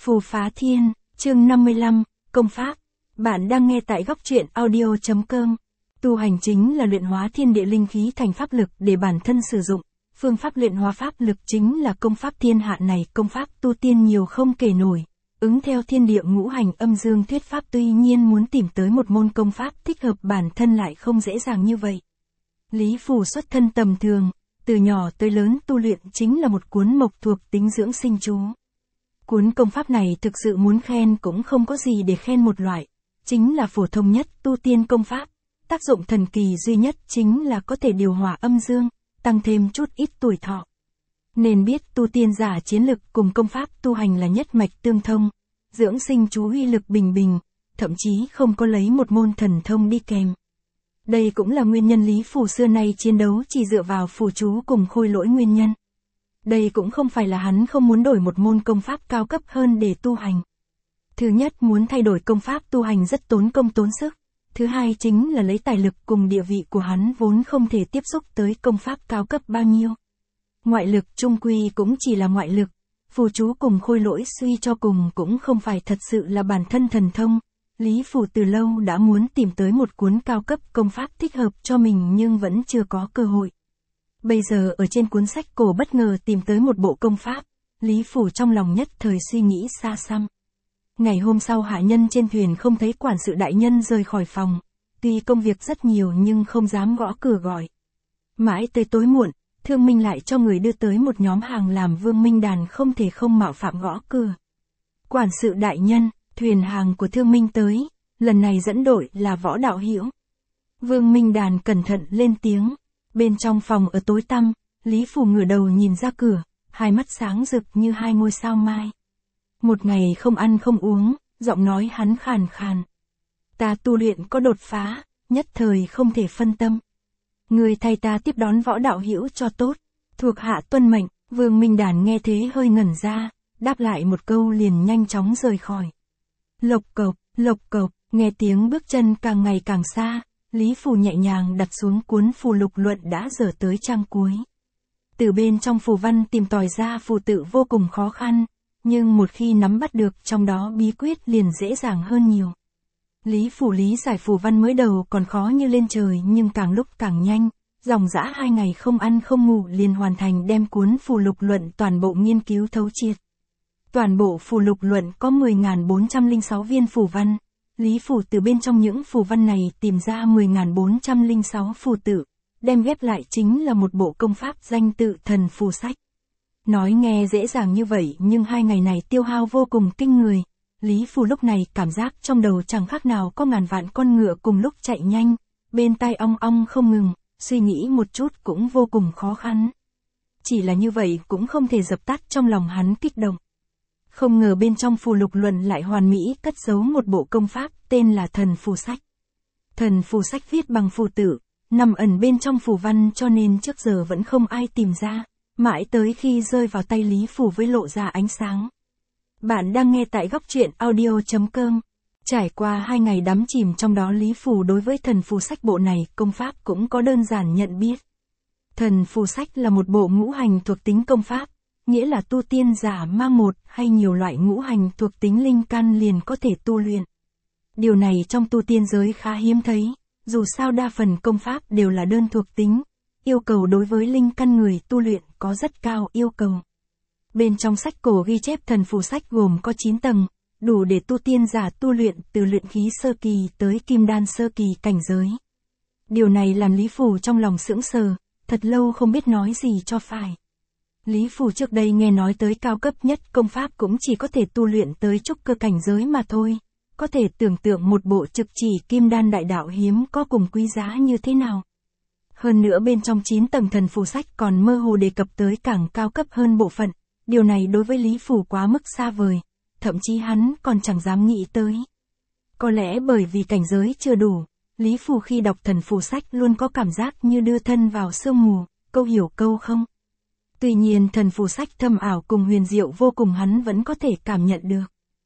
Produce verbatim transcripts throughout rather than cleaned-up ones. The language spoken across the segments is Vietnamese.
Phù Phá Thiên, chương năm mươi lăm, Công Pháp. Bạn đang nghe tại góc truyện audio chấm com. Tu hành chính là luyện hóa thiên địa linh khí thành pháp lực để bản thân sử dụng. Phương pháp luyện hóa pháp lực chính là công pháp thiên hạ này. Công pháp tu tiên nhiều không kể nổi, ứng theo thiên địa ngũ hành âm dương thuyết pháp, tuy nhiên muốn tìm tới một môn công pháp thích hợp bản thân lại không dễ dàng như vậy. Lý Phù xuất thân tầm thường, từ nhỏ tới lớn tu luyện chính là một cuốn mộc thuộc tính dưỡng sinh chú. Cuốn công pháp này thực sự muốn khen cũng không có gì để khen, một loại, chính là phổ thông nhất tu tiên công pháp. Tác dụng thần kỳ duy nhất chính là có thể điều hòa âm dương, tăng thêm chút ít tuổi thọ. Nên biết tu tiên giả chiến lực cùng công pháp tu hành là nhất mạch tương thông, dưỡng sinh chú uy lực bình bình, thậm chí không có lấy một môn thần thông đi kèm. Đây cũng là nguyên nhân Lý Phù xưa nay chiến đấu chỉ dựa vào phù chú cùng khôi lỗi nguyên nhân. Đây cũng không phải là hắn không muốn đổi một môn công pháp cao cấp hơn để tu hành. Thứ nhất, muốn thay đổi công pháp tu hành rất tốn công tốn sức. Thứ hai chính là lấy tài lực cùng địa vị của hắn vốn không thể tiếp xúc tới công pháp cao cấp bao nhiêu. Ngoại lực chung quy cũng chỉ là ngoại lực, phù chú cùng khôi lỗi suy cho cùng cũng không phải thật sự là bản thân thần thông. Lý Phù từ lâu đã muốn tìm tới một cuốn cao cấp công pháp thích hợp cho mình nhưng vẫn chưa có cơ hội. Bây giờ ở trên cuốn sách cổ bất ngờ tìm tới một bộ công pháp, Lý Phù trong lòng nhất thời suy nghĩ xa xăm. Ngày hôm sau hạ nhân trên thuyền không thấy quản sự đại nhân rời khỏi phòng, tuy công việc rất nhiều nhưng không dám gõ cửa gọi. Mãi tới tối muộn, Thương Minh lại cho người đưa tới một nhóm hàng làm Vương Minh Đàn không thể không mạo phạm gõ cửa. Quản sự đại nhân, thuyền hàng của Thương Minh tới, lần này dẫn đội là Võ Đạo Hữu. Vương Minh Đàn cẩn thận lên tiếng. Bên trong phòng ở tối tăm, Lý Phù ngửa đầu nhìn ra cửa, hai mắt sáng rực như hai ngôi sao mai. Một ngày không ăn không uống, giọng nói hắn khàn khàn. Ta tu luyện có đột phá, nhất thời không thể phân tâm. Người thay ta tiếp đón Võ Đạo Hữu cho tốt. Thuộc hạ tuân mệnh. Vương Minh Đàn nghe thế hơi ngẩn ra, đáp lại một câu liền nhanh chóng rời khỏi. Lộc cộc, lộc cộc, nghe tiếng bước chân càng ngày càng xa. Lý Phù nhẹ nhàng đặt xuống cuốn phù lục luận đã dở tới trang cuối. Từ bên trong phù văn tìm tòi ra phù tự vô cùng khó khăn, nhưng một khi nắm bắt được trong đó bí quyết liền dễ dàng hơn nhiều. Lý Phù lý giải phù văn mới đầu còn khó như lên trời nhưng càng lúc càng nhanh, dòng dã hai ngày không ăn không ngủ liền hoàn thành đem cuốn phù lục luận toàn bộ nghiên cứu thấu triệt. Toàn bộ phù lục luận có mười nghìn bốn trăm lẻ sáu viên phù văn. Lý Phù từ bên trong những phù văn này tìm ra mười nghìn bốn trăm lẻ sáu phù tự, đem ghép lại chính là một bộ công pháp danh tự Thần Phù Sách. Nói nghe dễ dàng như vậy nhưng hai ngày này tiêu hao vô cùng kinh người. Lý Phù lúc này cảm giác trong đầu chẳng khác nào có ngàn vạn con ngựa cùng lúc chạy nhanh, bên tai ong ong không ngừng, suy nghĩ một chút cũng vô cùng khó khăn. Chỉ là như vậy cũng không thể dập tắt trong lòng hắn kích động. Không ngờ bên trong phù lục luận lại hoàn mỹ cất giấu một bộ công pháp tên là Thần Phù Sách. Thần Phù Sách viết bằng phù tự, nằm ẩn bên trong phù văn cho nên trước giờ vẫn không ai tìm ra, mãi tới khi rơi vào tay Lý Phù với lộ ra ánh sáng. Bạn đang nghe tại góc truyện audio chấm com. Trải qua hai ngày đắm chìm trong đó, Lý Phù đối với Thần Phù Sách bộ này công pháp cũng có đơn giản nhận biết. Thần Phù Sách là một bộ ngũ hành thuộc tính công pháp. Nghĩa là tu tiên giả mang một hay nhiều loại ngũ hành thuộc tính linh căn liền có thể tu luyện. Điều này trong tu tiên giới khá hiếm thấy, dù sao đa phần công pháp đều là đơn thuộc tính, yêu cầu đối với linh căn người tu luyện có rất cao yêu cầu. Bên trong sách cổ ghi chép Thần Phù Sách gồm có chín tầng, đủ để tu tiên giả tu luyện từ luyện khí sơ kỳ tới kim đan sơ kỳ cảnh giới. Điều này làm Lý Phù trong lòng sững sờ, thật lâu không biết nói gì cho phải. Lý Phù trước đây nghe nói tới cao cấp nhất công pháp cũng chỉ có thể tu luyện tới trúc cơ cảnh giới mà thôi, có thể tưởng tượng một bộ trực chỉ kim đan đại đạo hiếm có cùng quý giá như thế nào. Hơn nữa bên trong chín tầng Thần Phù Sách còn mơ hồ đề cập tới càng cao cấp hơn bộ phận, điều này đối với Lý Phù quá mức xa vời, thậm chí hắn còn chẳng dám nghĩ tới. Có lẽ bởi vì cảnh giới chưa đủ, Lý Phù khi đọc Thần Phù Sách luôn có cảm giác như đưa thân vào sương mù, câu hiểu câu không. Tuy nhiên Thần Phù Sách thâm ảo cùng huyền diệu vô cùng hắn vẫn có thể cảm nhận được.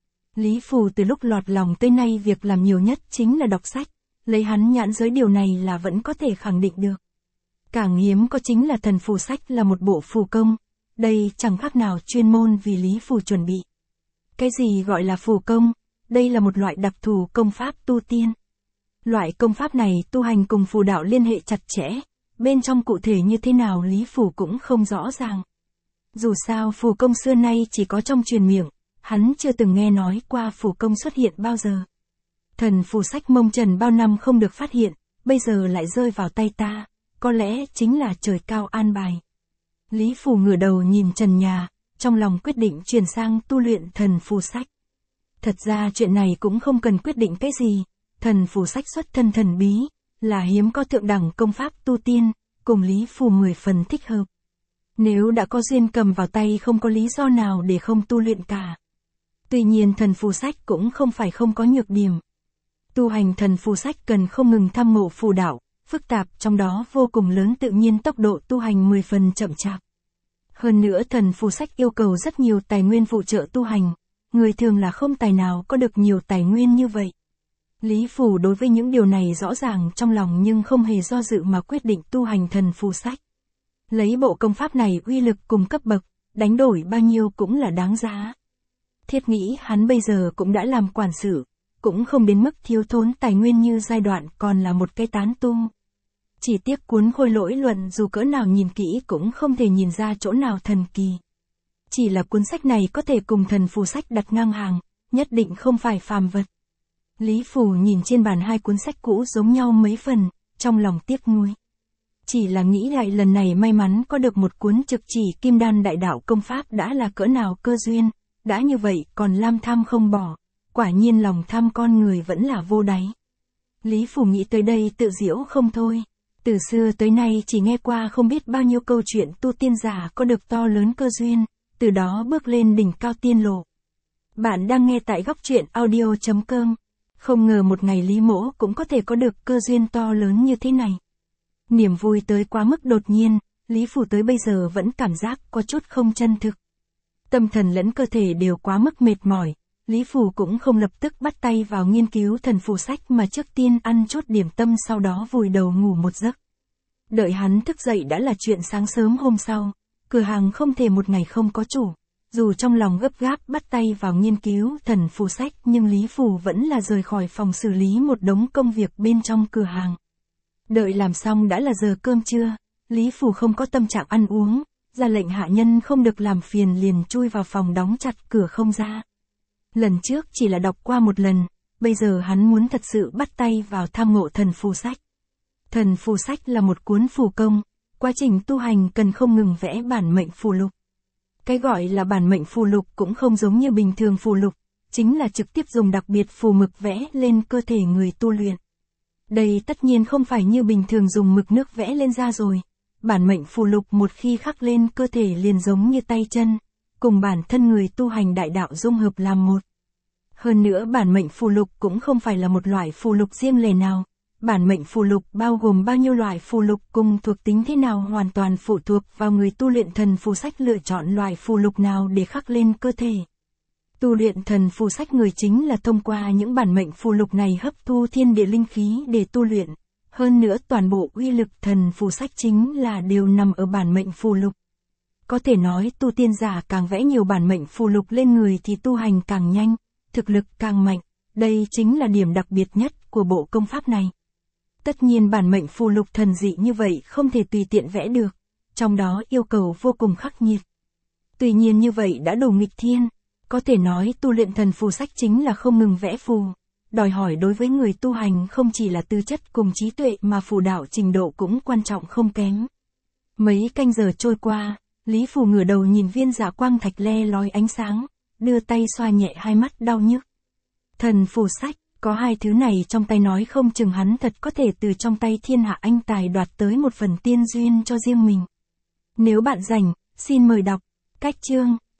Lý Phù từ lúc lọt lòng tới nay việc làm nhiều nhất chính là đọc sách, lấy hắn nhãn giới điều này là vẫn có thể khẳng định được. Càng hiếm có chính là Thần Phù Sách là một bộ phù công, đây chẳng khác nào chuyên môn vì Lý Phù chuẩn bị. Cái gì gọi là phù công? Đây là một loại đặc thù công pháp tu tiên. Loại công pháp này tu hành cùng phù đạo liên hệ chặt chẽ, bên trong cụ thể như thế nào Lý Phủ cũng không rõ ràng. Dù sao phù công xưa nay chỉ có trong truyền miệng, hắn chưa từng nghe nói qua phù công xuất hiện bao giờ. Thần phù sách Mông Trần bao năm không được phát hiện, bây giờ lại rơi vào tay ta, có lẽ chính là trời cao an bài. Lý Phủ ngửa đầu nhìn trần nhà, trong lòng quyết định chuyển sang tu luyện thần phù sách. Thật ra chuyện này cũng không cần quyết định cái gì, thần phù sách xuất thân thần bí, là hiếm có thượng đẳng công pháp tu tiên, cùng Lý Phủ mười phần thích hợp. Nếu đã có duyên cầm vào tay không có lý do nào để không tu luyện cả. Tuy nhiên thần phù sách cũng không phải không có nhược điểm. Tu hành thần phù sách cần không ngừng tham ngộ phù đạo, phức tạp trong đó vô cùng lớn, tự nhiên tốc độ tu hành mười phần chậm chạp. Hơn nữa thần phù sách yêu cầu rất nhiều tài nguyên phụ trợ tu hành, người thường là không tài nào có được nhiều tài nguyên như vậy. Lý Phủ đối với những điều này rõ ràng trong lòng nhưng không hề do dự mà quyết định tu hành thần phù sách. Lấy bộ công pháp này uy lực cùng cấp bậc, đánh đổi bao nhiêu cũng là đáng giá. Thiết nghĩ hắn bây giờ cũng đã làm quản sự, cũng không đến mức thiếu thốn tài nguyên như giai đoạn còn là một cái tán tu. Chỉ tiếc cuốn Khôi Lỗi Luận dù cỡ nào nhìn kỹ cũng không thể nhìn ra chỗ nào thần kỳ. Chỉ là cuốn sách này có thể cùng thần phù sách đặt ngang hàng, nhất định không phải phàm vật. Lý Phủ nhìn trên bàn hai cuốn sách cũ giống nhau mấy phần, trong lòng tiếc nuối. Chỉ là nghĩ lại lần này may mắn có được một cuốn Trực Chỉ Kim Đan Đại Đạo công pháp đã là cỡ nào cơ duyên, đã như vậy còn lam tham không bỏ, quả nhiên lòng tham con người vẫn là vô đáy. Lý Phủ nghĩ tới đây tự giễu không thôi. Từ xưa tới nay chỉ nghe qua không biết bao nhiêu câu chuyện tu tiên giả có được to lớn cơ duyên, từ đó bước lên đỉnh cao tiên lộ. Bạn đang nghe tại góc truyện audio chấm com. Không ngờ một ngày Lý Mỗ cũng có thể có được cơ duyên to lớn như thế này. Niềm vui tới quá mức đột nhiên, Lý Phủ tới bây giờ vẫn cảm giác có chút không chân thực. Tâm thần lẫn cơ thể đều quá mức mệt mỏi, Lý Phủ cũng không lập tức bắt tay vào nghiên cứu thần phù sách mà trước tiên ăn chút điểm tâm sau đó vùi đầu ngủ một giấc. Đợi hắn thức dậy đã là chuyện sáng sớm hôm sau, cửa hàng không thể một ngày không có chủ. Dù trong lòng gấp gáp bắt tay vào nghiên cứu thần phù sách nhưng Lý Phủ vẫn là rời khỏi phòng xử lý một đống công việc bên trong cửa hàng. Đợi làm xong đã là giờ cơm trưa, Lý Phủ không có tâm trạng ăn uống, ra lệnh hạ nhân không được làm phiền liền chui vào phòng đóng chặt cửa không ra. Lần trước chỉ là đọc qua một lần, bây giờ hắn muốn thật sự bắt tay vào tham ngộ thần phù sách. Thần phù sách là một cuốn phù công, quá trình tu hành cần không ngừng vẽ bản mệnh phù lục. Cái gọi là bản mệnh phù lục cũng không giống như bình thường phù lục, chính là trực tiếp dùng đặc biệt phù mực vẽ lên cơ thể người tu luyện. Đây tất nhiên không phải như bình thường dùng mực nước vẽ lên da rồi. Bản mệnh phù lục một khi khắc lên cơ thể liền giống như tay chân, cùng bản thân người tu hành đại đạo dung hợp làm một. Hơn nữa bản mệnh phù lục cũng không phải là một loại phù lục riêng lẻ nào. Bản mệnh phù lục bao gồm bao nhiêu loại phù lục cùng thuộc tính thế nào hoàn toàn phụ thuộc vào người tu luyện thần phù sách lựa chọn loại phù lục nào để khắc lên cơ thể. Tu luyện thần phù sách người chính là thông qua những bản mệnh phù lục này hấp thu thiên địa linh khí để tu luyện. Hơn nữa toàn bộ uy lực thần phù sách chính là đều nằm ở bản mệnh phù lục. Có thể nói tu tiên giả càng vẽ nhiều bản mệnh phù lục lên người thì tu hành càng nhanh, thực lực càng mạnh. Đây chính là điểm đặc biệt nhất của bộ công pháp này. Tất nhiên bản mệnh phù lục thần dị như vậy không thể tùy tiện vẽ được, trong đó yêu cầu vô cùng khắc nghiệt. Tuy nhiên như vậy đã đủ nghịch thiên, có thể nói tu luyện thần phù sách chính là không ngừng vẽ phù, đòi hỏi đối với người tu hành không chỉ là tư chất cùng trí tuệ mà phù đạo trình độ cũng quan trọng không kém. Mấy canh giờ trôi qua, Lý Phủ ngửa đầu nhìn viên dạ quang thạch le lói ánh sáng, đưa tay xoa nhẹ hai mắt đau nhức. Thần phù sách. Có hai thứ này trong tay nói không chừng hắn thật có thể từ trong tay thiên hạ anh tài đoạt tới một phần tiên duyên cho riêng mình. Nếu bạn rảnh, xin mời đọc. Cách chương.